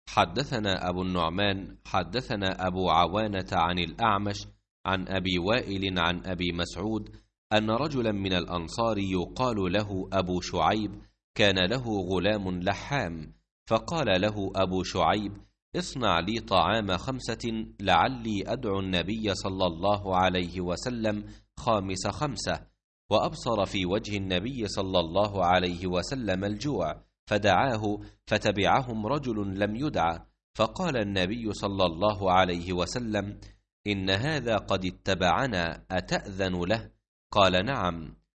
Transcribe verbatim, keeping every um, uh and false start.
حدثنا أبو النعمان حدثنا أبو عوانة عن الأعمش عن أبي وائل عن أبي مسعود أن رجلا من الأنصار يقال له أبو شعيب كان له غلام لحام، فقال له أبو شعيب: اصنع لي طعام خمسة لعلي أدعو النبي صلى الله عليه وسلم خامس خمسة. وأبصر في وجه النبي صلى الله عليه وسلم الجوع، فدعاه، فتبعهم رجل لم يدع، فقال النبي صلى الله عليه وسلم: إن هذا قد اتبعنا، أتأذن له؟ قال: نعم.